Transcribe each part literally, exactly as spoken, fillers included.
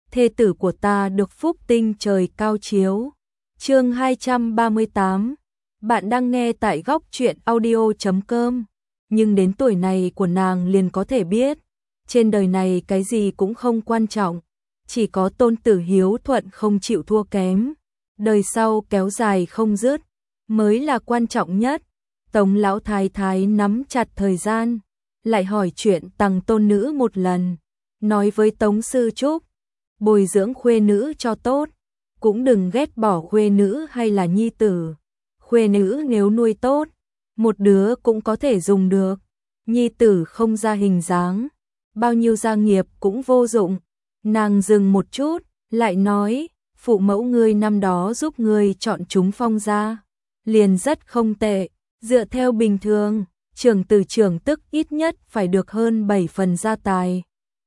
thê tử của ta được phúc tinh trời cao chiếu. Chương hai trăm ba mươi tám. Bạn đang nghe tại góc truyện audio chấm com. Nhưng đến tuổi này của nàng liền có thể biết, trên đời này cái gì cũng không quan trọng, chỉ có tôn tử hiếu thuận không chịu thua kém, đời sau kéo dài không dứt mới là quan trọng nhất. Tống lão thái thái nắm chặt thời gian, lại hỏi chuyện tằng tôn nữ một lần, nói với Tống sư Trúc, bồi dưỡng khuê nữ cho tốt, cũng đừng ghét bỏ khuê nữ hay là nhi tử. Khuê nữ nếu nuôi tốt, một đứa cũng có thể dùng được, nhi tử không ra hình dáng, bao nhiêu gia nghiệp cũng vô dụng. Nàng dừng một chút, lại nói, phụ mẫu ngươi năm đó giúp ngươi chọn chúng Phong gia, liền rất không tệ, dựa theo bình thường, trưởng tử trưởng tức ít nhất phải được hơn bảy phần gia tài.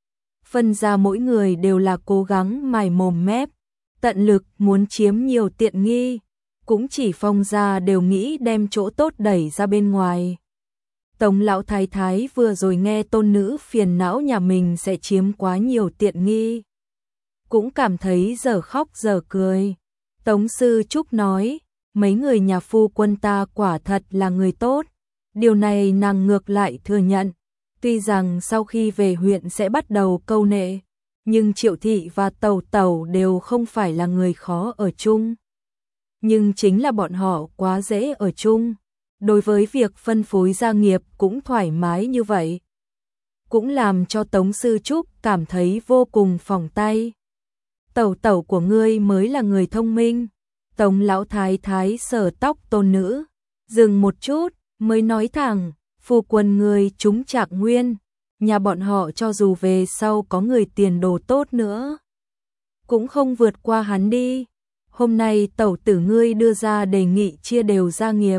Phân gia mỗi người đều là cố gắng mài mồm mép, tận lực muốn chiếm nhiều tiện nghi, cũng chỉ Phong gia đều nghĩ đem chỗ tốt đẩy ra bên ngoài. Tống lão thái thái vừa rồi nghe tôn nữ phiền não nhà mình sẽ chiếm quá nhiều tiện nghi, cũng cảm thấy giờ khóc giờ cười. Tống sư Trúc nói, mấy người nhà phu quân ta quả thật là người tốt, điều này nàng ngược lại thừa nhận. Tuy rằng sau khi về huyện sẽ bắt đầu câu nệ, nhưng Triệu thị và Tẩu Tẩu đều không phải là người khó ở chung. Nhưng chính là bọn họ quá dễ ở chung, đối với việc phân phối gia nghiệp cũng thoải mái như vậy, cũng làm cho Tống sư Trúc cảm thấy vô cùng phỏng tay. Tẩu Tẩu của ngươi mới là người thông minh. Tống lão thái thái sờ tóc tôn nữ, dừng một chút mới nói thẳng, phu quân ngươi trúng Trạc Nguyên, nhà bọn họ cho dù về sau có người tiền đồ tốt nữa, cũng không vượt qua hắn đi. Hôm nay tẩu tử ngươi đưa ra đề nghị chia đều gia nghiệp,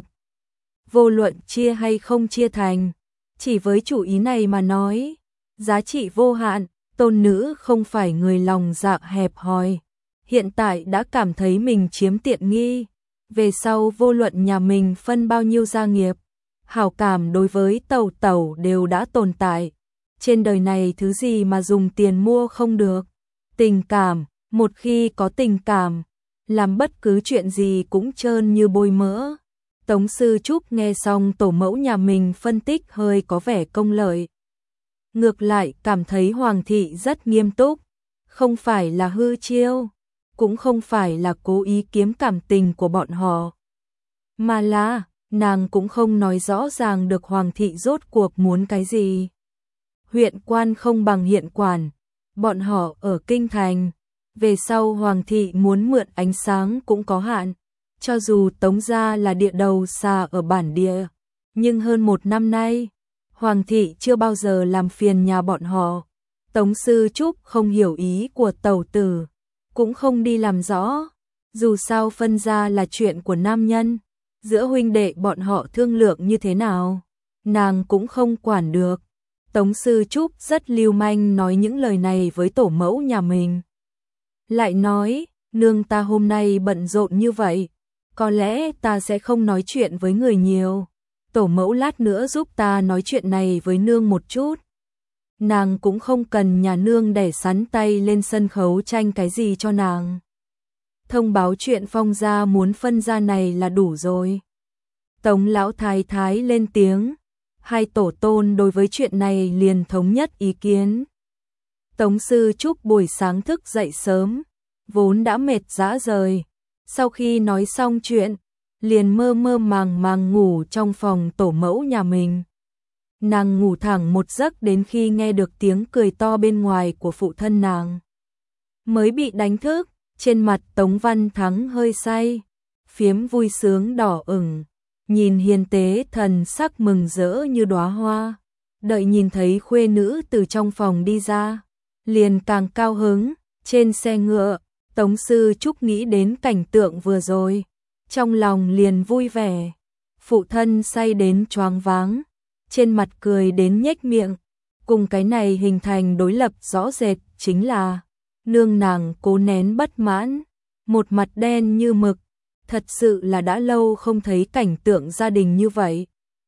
vô luận chia hay không chia thành, chỉ với chủ ý này mà nói, giá trị vô hạn. Tôn nữ không phải người lòng dạ hẹp hòi, hiện tại đã cảm thấy mình chiếm tiện nghi, về sau vô luận nhà mình phân bao nhiêu gia nghiệp, hảo cảm đối với Tẩu Tẩu đều đã tồn tại. Trên đời này thứ gì mà dùng tiền mua không được? Tình cảm, một khi có tình cảm, làm bất cứ chuyện gì cũng trơn như bôi mỡ. Tống sư Trúc nghe xong tổ mẫu nhà mình phân tích hơi có vẻ công lợi, ngược lại cảm thấy Hoàng thị rất nghiêm túc, không phải là hư chiêu, cũng không phải là cố ý kiếm cảm tình của bọn họ, mà là nàng cũng không nói rõ ràng được Hoàng thị rốt cuộc muốn cái gì. Huyện quan không bằng hiện quản, bọn họ ở kinh thành, về sau Hoàng thị muốn mượn ánh sáng cũng có hạn, cho dù Tống gia là địa đầu xa ở bản địa, nhưng hơn một năm nay Hoàng thị chưa bao giờ làm phiền nhà bọn họ. Tống sư Trúc không hiểu ý của tẩu tử, cũng không đi làm rõ, dù sao phân gia là chuyện của nam nhân, giữa huynh đệ bọn họ thương lượng như thế nào, nàng cũng không quản được. Tống sư Trúc rất lưu manh nói những lời này với tổ mẫu nhà mình. Lại nói, nương ta hôm nay bận rộn như vậy, có lẽ ta sẽ không nói chuyện với người nhiều. Tổ mẫu lát nữa giúp ta nói chuyện này với nương một chút. Nàng cũng không cần nhà nương để sắn tay lên sân khấu tranh cái gì cho nàng. Thông báo chuyện Phong gia muốn phân gia này là đủ rồi. Tống lão thái thái lên tiếng, hai tổ tôn đối với chuyện này liền thống nhất ý kiến. Tống sư Trúc buổi sáng thức dậy sớm, vốn đã mệt rã rời, sau khi nói xong chuyện, liền mơ mơ màng màng ngủ trong phòng tổ mẫu nhà mình. Nàng ngủ thẳng một giấc đến khi nghe được tiếng cười to bên ngoài của phụ thân nàng, mới bị đánh thức. Trên mặt Tống Văn Thắng hơi say, phiếm vui sướng đỏ ửng, nhìn hiền tế thần sắc mừng rỡ như đóa hoa. Đợi nhìn thấy khuê nữ từ trong phòng đi ra, liền càng cao hứng. Trên xe ngựa, Tống sư Trúc nghĩ đến cảnh tượng vừa rồi, trong lòng liền vui vẻ. Phụ thân say đến choáng váng, trên mặt cười đến nhếch miệng, cùng cái này hình thành đối lập rõ rệt chính là nương nàng cố nén bất mãn, một mặt đen như mực, thật sự là đã lâu không thấy cảnh tượng gia đình như vậy.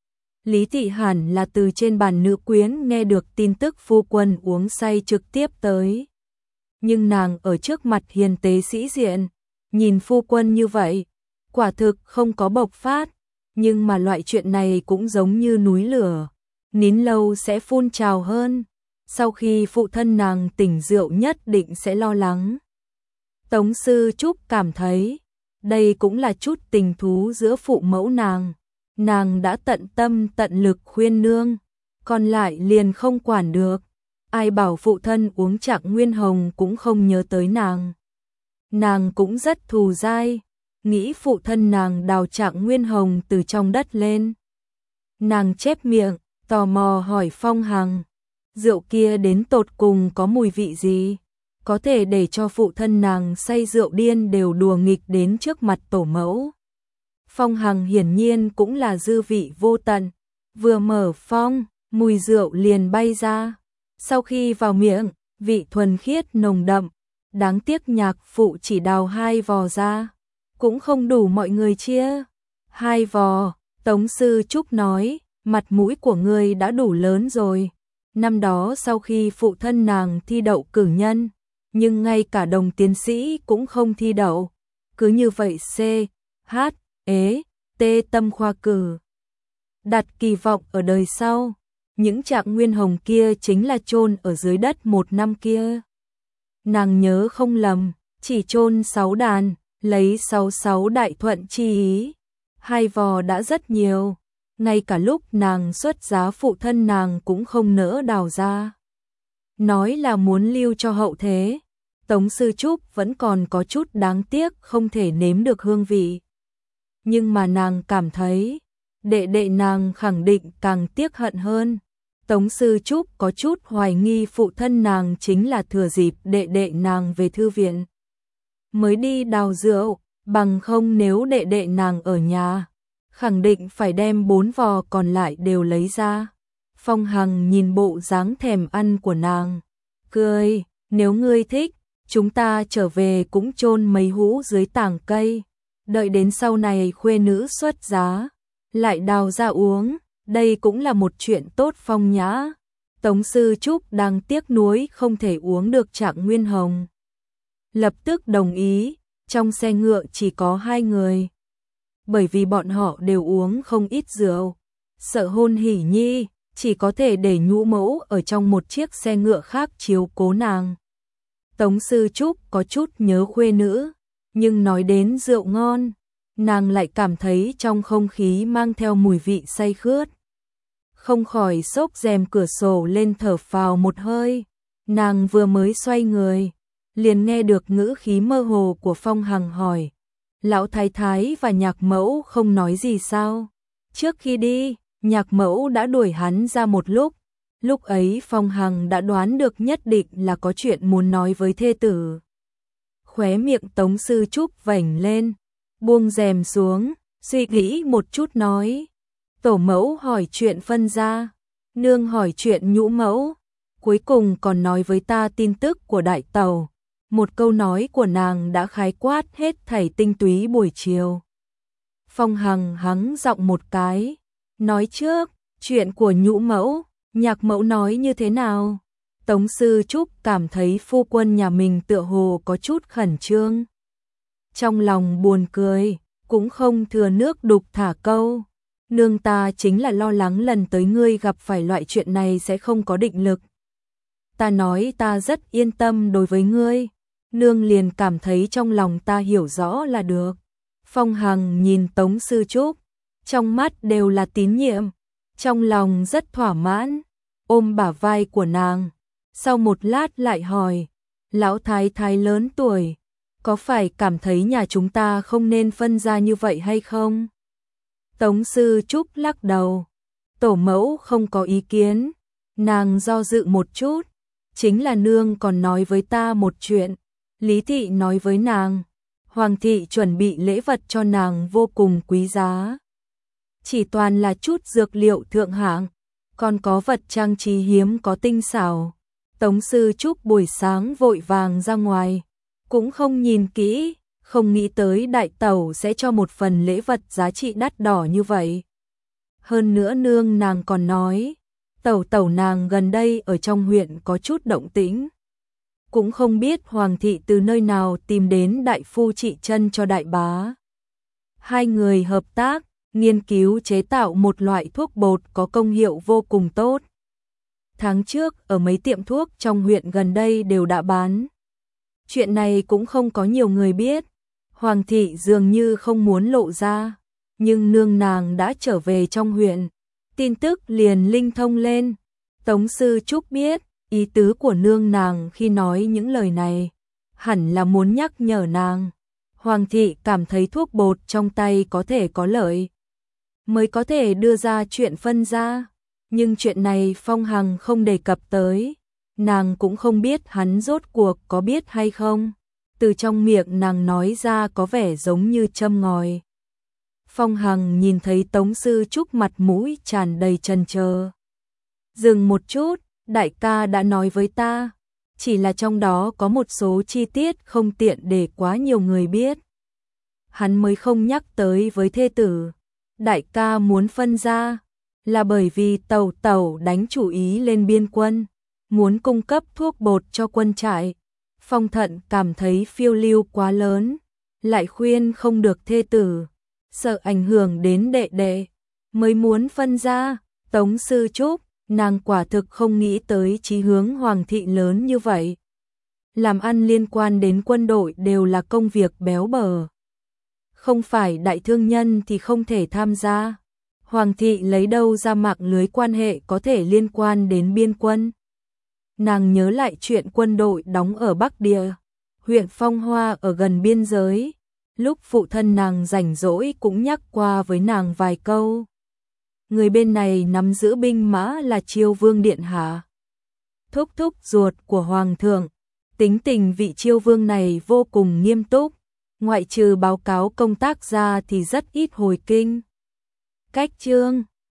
Lý Thị hẳn là từ trên bàn nữ quyến nghe được tin tức phu quân uống say trực tiếp tới. nhưng nàng ở trước mặt hiền tế sĩ diện, nhìn phu quân như vậy, quả thực không có bộc phát, nhưng mà loại chuyện này cũng giống như núi lửa, nín lâu sẽ phun trào hơn, sau khi phụ thân nàng tỉnh rượu nhất định sẽ lo lắng. Tống Sư Trúc cảm thấy, đây cũng là chút tình thú giữa phụ mẫu nàng, nàng đã tận tâm tận lực khuyên nương, còn lại liền không quản được, ai bảo phụ thân uống Trạng Nguyên Hồng cũng không nhớ tới nàng. Nàng cũng rất thù dai, nghĩ phụ thân nàng đào Trạng Nguyên Hồng từ trong đất lên. Nàng chép miệng, tò mò hỏi Phong Hằng, rượu kia đến tột cùng có mùi vị gì? Có thể để cho phụ thân nàng say rượu điên đều đùa nghịch đến trước mặt tổ mẫu. Phong Hằng hiển nhiên cũng là dư vị vô tận, vừa mở phong, mùi rượu liền bay ra. Sau khi vào miệng, vị thuần khiết nồng đậm, đáng tiếc nhạc phụ chỉ đào hai vò ra, cũng không đủ mọi người chia. Hai vò, Tống Sư Trúc nói, mặt mũi của ngươi đã đủ lớn rồi. Năm đó sau khi phụ thân nàng thi đậu cử nhân, nhưng ngay cả đồng tiến sĩ cũng không thi đậu. Cứ như vậy C, H, ế, T tâm khoa cử. Đặt kỳ vọng ở đời sau, những Trạng Nguyên Hồng kia chính là chôn ở dưới đất một năm kia. Nàng nhớ không lầm, chỉ chôn sáu đàn, lấy sáu sáu đại thuận chi ý. Hai vò đã rất nhiều, ngay cả lúc nàng xuất giá phụ thân nàng cũng không nỡ đào ra. Nói là muốn lưu cho hậu thế, Tống Sư Trúc vẫn còn có chút đáng tiếc không thể nếm được hương vị. Nhưng mà nàng cảm thấy, đệ đệ nàng khẳng định càng tiếc hận hơn. Tống Sư Trúc có chút hoài nghi phụ thân nàng chính là thừa dịp đệ đệ nàng về thư viện mới đi đào rượu, bằng không nếu đệ đệ nàng ở nhà, khẳng định phải đem bốn vò còn lại đều lấy ra. Phong Hằng nhìn bộ dáng thèm ăn của nàng, cười, nếu ngươi thích, chúng ta trở về cũng chôn mấy hũ dưới tảng cây, đợi đến sau này khuê nữ xuất giá, lại đào ra uống, đây cũng là một chuyện tốt phong nhã. Tống Sư Trúc đang tiếc nuối không thể uống được Trạng Nguyên Hồng, lập tức đồng ý, trong xe ngựa chỉ có hai người. Bởi vì bọn họ đều uống không ít rượu, sợ Hôn Hỷ Nhi, chỉ có thể để Nhũ Mẫu ở trong một chiếc xe ngựa khác chiếu cố nàng. Tống Sư Trúc có chút nhớ khuê nữ, nhưng nói đến rượu ngon, nàng lại cảm thấy trong không khí mang theo mùi vị say khướt. Không khỏi xốc rèm cửa sổ lên thở phào một hơi, nàng vừa mới xoay người, liền nghe được ngữ khí mơ hồ của Phong Hằng hỏi, lão thái thái và nhạc mẫu không nói gì sao? Trước khi đi, nhạc mẫu đã đuổi hắn ra một lúc, lúc ấy Phong Hằng đã đoán được nhất định là có chuyện muốn nói với thê tử. Khóe miệng Tống Sư Trúc vểnh lên, buông rèm xuống, suy nghĩ một chút nói, tổ mẫu hỏi chuyện phân gia, nương hỏi chuyện nhũ mẫu, cuối cùng còn nói với ta tin tức của đại tàu. Một câu nói của nàng đã khái quát hết thảy tinh túy buổi chiều. Phong Hằng hắng giọng một cái, nói trước, chuyện của nhũ mẫu, nhạc mẫu nói như thế nào? Tống Sư Trúc cảm thấy phu quân nhà mình tựa hồ có chút khẩn trương. Trong lòng buồn cười, cũng không thừa nước đục thả câu. Nương ta chính là lo lắng lần tới ngươi gặp phải loại chuyện này sẽ không có định lực. Ta nói ta rất yên tâm đối với ngươi. Nương liền cảm thấy trong lòng ta hiểu rõ là được. Phong Hằng nhìn Tống Sư Trúc, trong mắt đều là tín nhiệm, trong lòng rất thỏa mãn, ôm bả vai của nàng. Sau một lát lại hỏi, lão thái thái lớn tuổi, có phải cảm thấy nhà chúng ta không nên phân ra như vậy hay không? Tống Sư Trúc lắc đầu, tổ mẫu không có ý kiến. Nàng do dự một chút, chính là nương còn nói với ta một chuyện. Lý thị nói với nàng, Hoàng thị chuẩn bị lễ vật cho nàng vô cùng quý giá. Chỉ toàn là chút dược liệu thượng hạng, còn có vật trang trí hiếm có tinh xảo. Tống Sư Trúc buổi sáng vội vàng ra ngoài, cũng không nhìn kỹ, không nghĩ tới đại tẩu sẽ cho một phần lễ vật giá trị đắt đỏ như vậy. Hơn nữa nương nàng còn nói, tẩu tẩu nàng gần đây ở trong huyện có chút động tĩnh. cũng không biết Hoàng thị từ nơi nào tìm đến đại phu trị chân cho đại bá. Hai người hợp tác, nghiên cứu chế tạo một loại thuốc bột có công hiệu vô cùng tốt. Tháng trước ở mấy tiệm thuốc trong huyện gần đây đều đã bán. Chuyện này cũng không có nhiều người biết. Hoàng thị dường như không muốn lộ ra, nhưng nương nàng đã trở về trong huyện, tin tức liền linh thông lên. Tống Sư Trúc biết ý tứ của nương nàng khi nói những lời này, hẳn là muốn nhắc nhở nàng. Hoàng thị cảm thấy thuốc bột trong tay có thể có lợi, mới có thể đưa ra chuyện phân ra, nhưng chuyện này Phong Hằng không đề cập tới, nàng cũng không biết hắn rốt cuộc có biết hay không. Từ trong miệng nàng nói ra có vẻ giống như châm ngòi. Phong Hằng nhìn thấy Tống Sư Trúc mặt mũi tràn đầy chần chờ. Dừng một chút, đại ca đã nói với ta, chỉ là trong đó có một số chi tiết không tiện để quá nhiều người biết. Hắn mới không nhắc tới với thê tử. Đại ca muốn phân ra, là bởi vì Tẩu Tẩu đánh chủ ý lên biên quân, muốn cung cấp thuốc bột cho quân trại. Phong Thận cảm thấy phiêu lưu quá lớn, lại khuyên không được thê tử, sợ ảnh hưởng đến đệ đệ, mới muốn phân ra. Tống Sư Trúc, nàng quả thực không nghĩ tới chí hướng Hoàng thị lớn như vậy. Làm ăn liên quan đến quân đội đều là công việc béo bở. Không phải đại thương nhân thì không thể tham gia. Hoàng thị lấy đâu ra mạng lưới quan hệ có thể liên quan đến biên quân. Nàng nhớ lại chuyện quân đội đóng ở Bắc Địa, huyện Phong Hoa ở gần biên giới. Lúc phụ thân nàng rảnh rỗi cũng nhắc qua với nàng vài câu. Người bên này nắm giữ binh mã là Chiêu Vương Điện Hạ, thúc thúc ruột của Hoàng thượng. Tính tình vị Chiêu Vương này vô cùng nghiêm túc, ngoại trừ báo cáo công tác ra thì rất ít hồi kinh. Cách chương